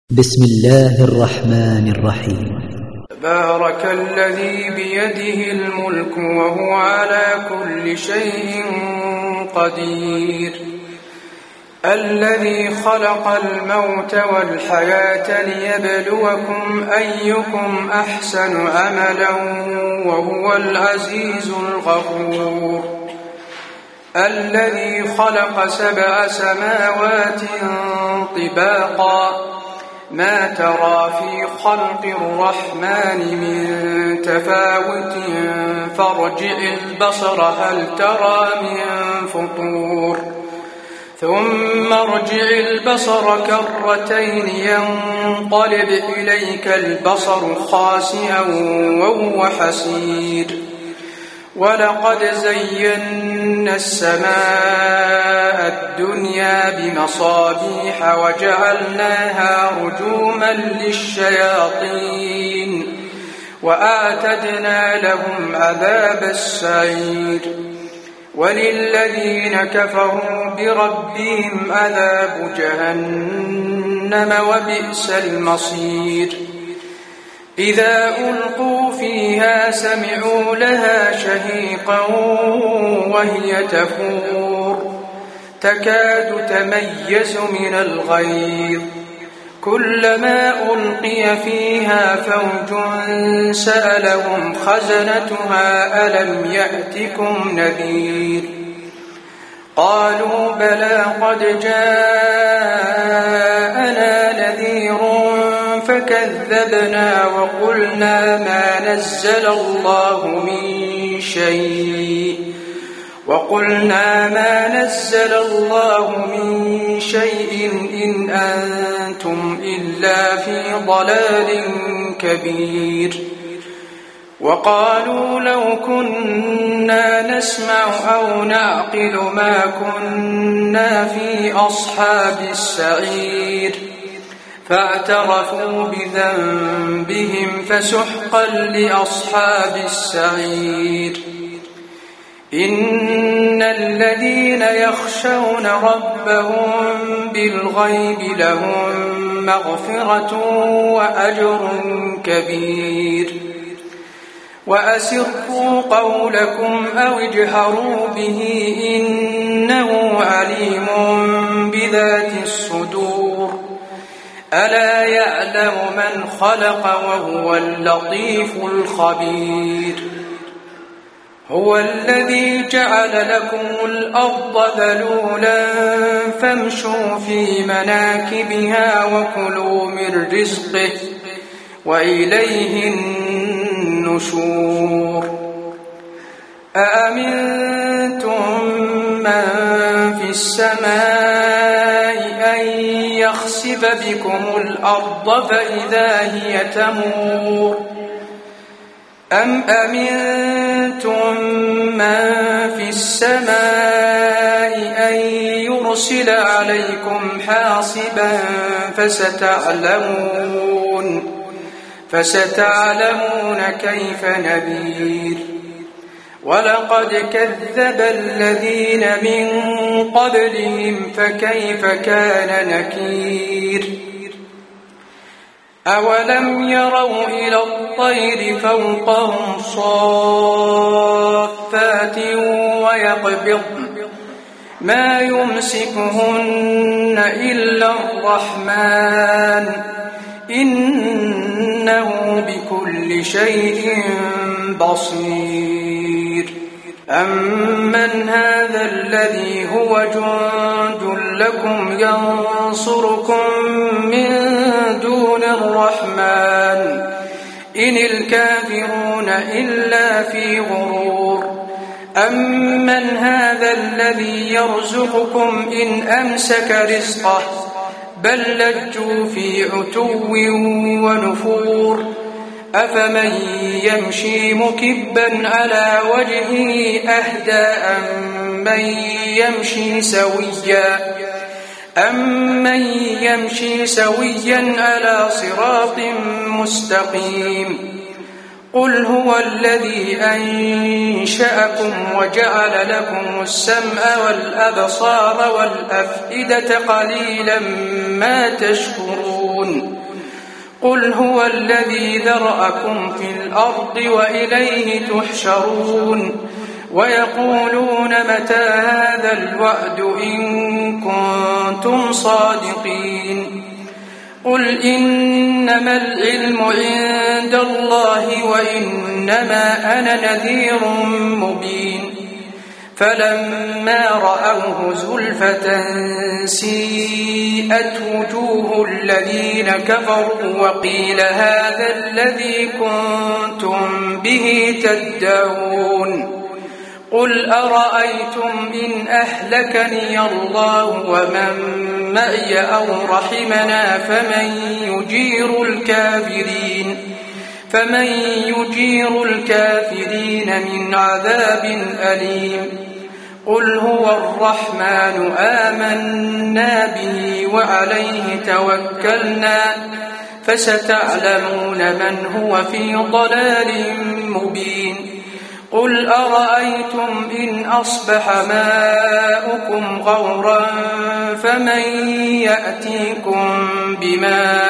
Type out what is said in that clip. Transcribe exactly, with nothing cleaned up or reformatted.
بسم الله الرحمن الرحيم. تبارك الذي بيده الملك وهو على كل شيء قدير، الذي خلق الموت والحياة ليبلوكم أيكم أحسن عملا وهو العزيز الغفور، الذي خلق سبع سماوات طباقا ما ترى في خلق الرحمن من تفاوت فارجع البصر هل ترى من فطور، ثم ارجع البصر كرتين ينقلب إليك البصر خاسئا وهو حسير، ولقد زينا السماء الدنيا بمصابيح وجعلناها رجوما للشياطين وأعتدنا لهم عذاب السعير، وللذين كفروا بربهم عذاب جهنم وبئس المصير، إذا ألقوا فيها سمعوا لها شهيقا وهي تفور تكاد تميز من الغيظ، كلما ألقي فيها فوج سألهم خزنتها ألم يأتكم نذير، قالوا بلى قد جاءنا نذير فكذبنا وقلنا ما نزل الله من شيء وقلنا ما نزل الله من شيء إن أنتم إلا في ضلال كبير، وقالوا لو كنا نسمع أو نعقل ما كنا في أصحاب السعير، فاعترفوا بذنبهم فسحقا لأصحاب السعير، إن الذين يخشون ربهم بالغيب لهم مغفرة وأجر كبير، وأسروا قولكم أو اجهروا به إنه عليم بذات الصدور، ألا يعلم من خلق وهو اللطيف الخبير، هو الذي جعل لكم الأرض ذلولا فامشوا في مناكبها وكلوا من رزقه وإليه النشور، أأمنتم من في السماء أن يخسف بكم الأرض فإذا هي تمور، أم أمنتم من في السماء أن يرسل عليكم حاصبا فستعلمون فستعلمون كيف نذير، ولقد كذب الذين من قبلهم فكيف كان نكير، أولم يروا إلى الطير فوقهم صافات ويقبضن ما يمسكهن إلا الرحمن إنه بكل شيء بصير، أمن هذا الذي هو جند لكم ينصركم من دون الرحمن إن الكافرون إلا في غرور، أمن هذا الذي يرزقكم إن أمسك رزقه بل لجوا في عتو ونفور، أفمن يمشي مكبا على وجهه أهدى أمن يمشي سويا أمن يمشي سويا على صراط مستقيم، قل هو الذي أنشأكم وجعل لكم السمع والأبصار والأفئدة قليلا ما تشكرون قل هو الذي ذرأكم في الأرض وإليه تحشرون ويقولون متى هذا الوعد إن كنتم صادقين قل إنما العلم عند الله وإنما أنا نذير مبين فلما رأوه زلفة سيئت وجوه الذين كفروا وقيل هذا الذي كنتم به تدعون قل أرأيتم إن أهلكني الله ومن معي أو رحمنا فمن يجير الكافرين فمن يجير الكافرين من عذاب أليم قل هو الرحمن آمنا به وعليه توكلنا فستعلمون من هو في ضلال مبين قل أرأيتم إن أصبح ماؤكم غورا فمن يأتيكم بماء